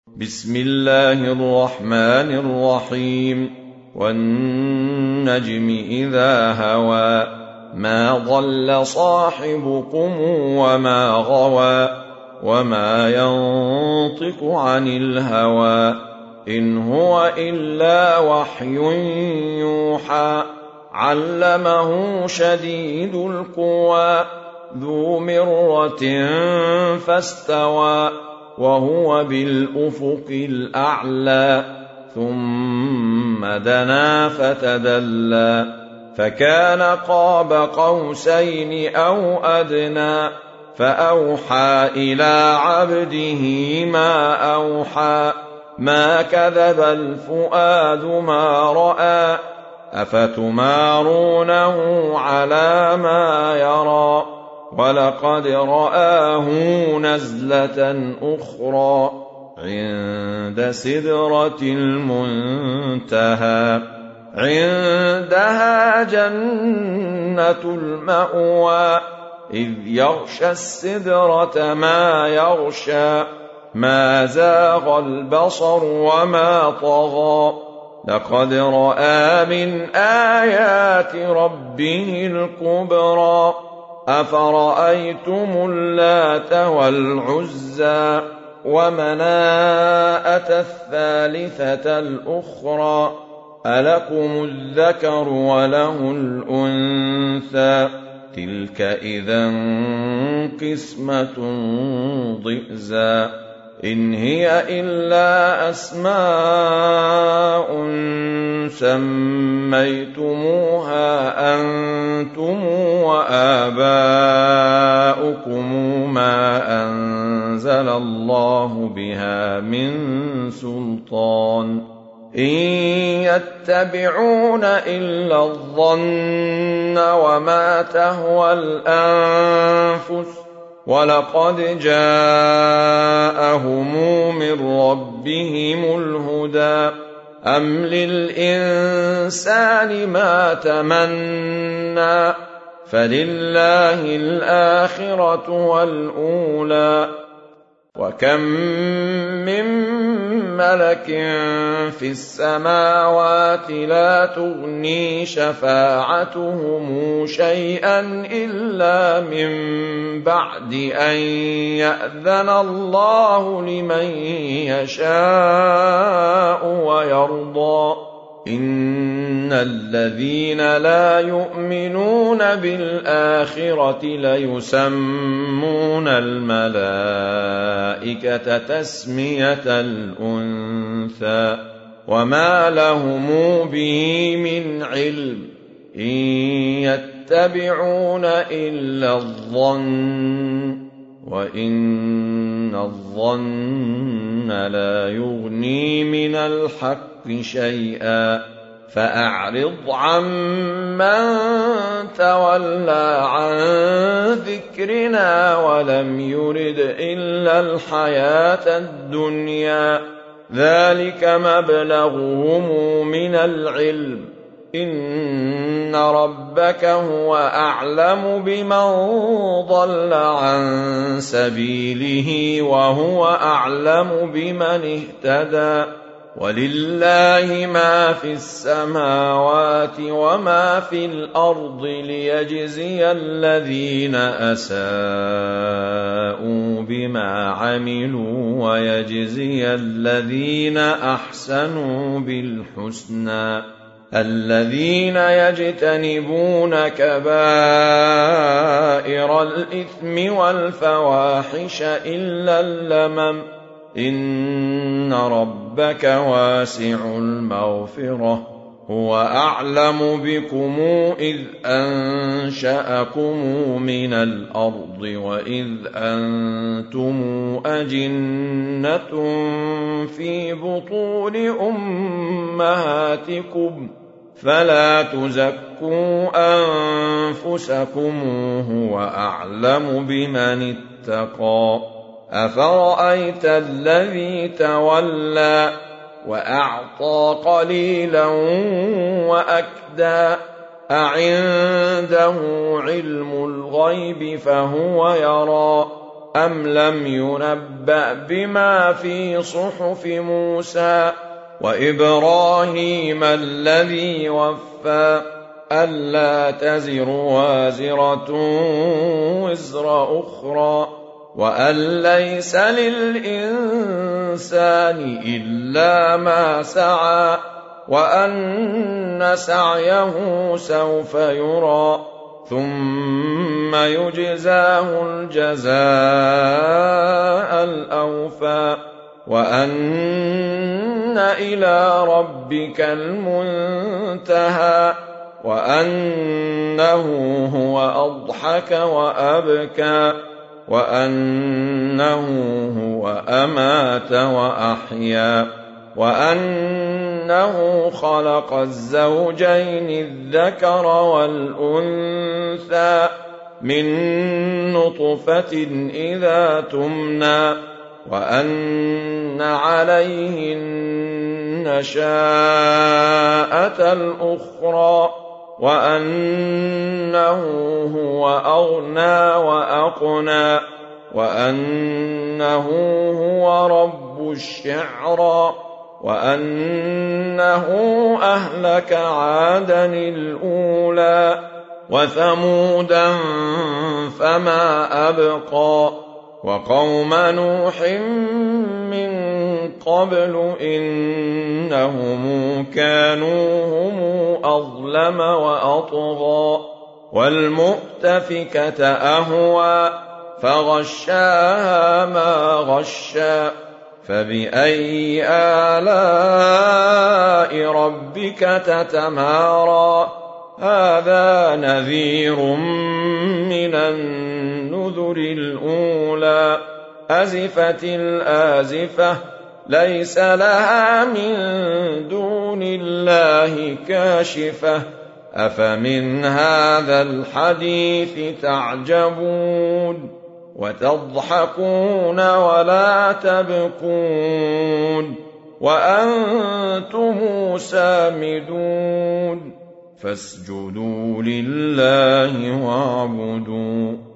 بسم الله الرحمن الرحيم والنجم إذا هوى ما ضل صاحبكم وما غوى وما ينطق عن الهوى إن هو إلا وحي يوحى علمه شديد القوى ذو مرة فاستوى وهو بالأفق الأعلى ثم دنا فتدلى فكان قاب قوسين أو أدنى فأوحى إلى عبده ما أوحى ما كذب الفؤاد ما رأى أفتمارونه على ما يرى ولقد رآه نزلة أخرى عند سدرة المنتهى عندها جنة المأوى إذ يغشى السدرة ما يغشى ما زاغ البصر وما طغى لقد رأى من آيات ربه الكبرى أفرأيتم اللات والعزى ومناءة الثالثة الأخرى ألكم الذكر وله الأنثى تلك إذا قسمة ضئزى إن هي إلا أسماء سميتموها أنتم وآباؤكم ما أنزل الله بها من سلطان إن يتبعون إلا الظن وما تهوى الأنفس ولقد جاءهم من ربهم الهدى أم للإنسان ما تمنى فلله الآخرة والأولى وكم من ملك في السماوات لا تغني شفاعتهم شيئا إلا من بعد أن يأذن الله لمن يشاء ويرضى إن الذين لا يؤمنون بالآخرة ليسمون الملائكة تسمية الأنثى وما لهم به من علم إن يتبعون إلا الظن وإن الظن لا يغني من الحق شيئا فأعرض عمن تولى عن ذكرنا ولم يرد إلا الحياة الدنيا ذلك مبلغهم من العلم إن ربك هو أعلم بمن ضل عن سبيله وهو أعلم بمن اهتدى ولله ما في السماوات وما في الأرض ليجزي الذين أساءوا بما عملوا ويجزي الذين أحسنوا بالحسنى الذين يجتنبون كبائر الإثم والفواحش إلا اللمم إن ربك واسع المغفرة هو أعلم بكم إذ أنشأكم من الأرض وإذ أنتم أجنة في بطون أمهاتكم فلا تزكوا أنفسكم هو أعلم بمن اتقى أفرأيت الذي تولى وأعطى قليلا وأكدى أعنده علم الغيب فهو يرى أم لم ينبأ بما في صحف موسى وإبراهيم الذي وفى ألا تزر وازرة وزر أخرى وأن ليس للإنسان إلا ما سعى وأن سعيه سوف يرى ثم يجزاه الجزاء الأوفى وأن إلى ربك المنتهى وأنه هو أضحك وأبكى وأنه هو أمات وأحيا وأنه خلق الزوجين الذكر والأنثى من نطفة إذا تمنى وأن عليه النشاءة الأخرى وأنه هو أغنى وأقنى وأنه هو رب الشعرى وأنه أهلك عادا الأولى وثمودا فما أبقى وقوم نوح من قبل إنهم كانوا هم أظلم وأطغى والمؤتفكة أهوى فغشاها ما غشى فبأي آلاء ربك تتمارى هذا نذير من النذر الأولى أزفت الآزفة ليس لها من دون الله كاشفة أفمن هذا الحديث تعجبون وتضحكون ولا تبكون وأنتم سامدون فاسجدوا لله واعبدوا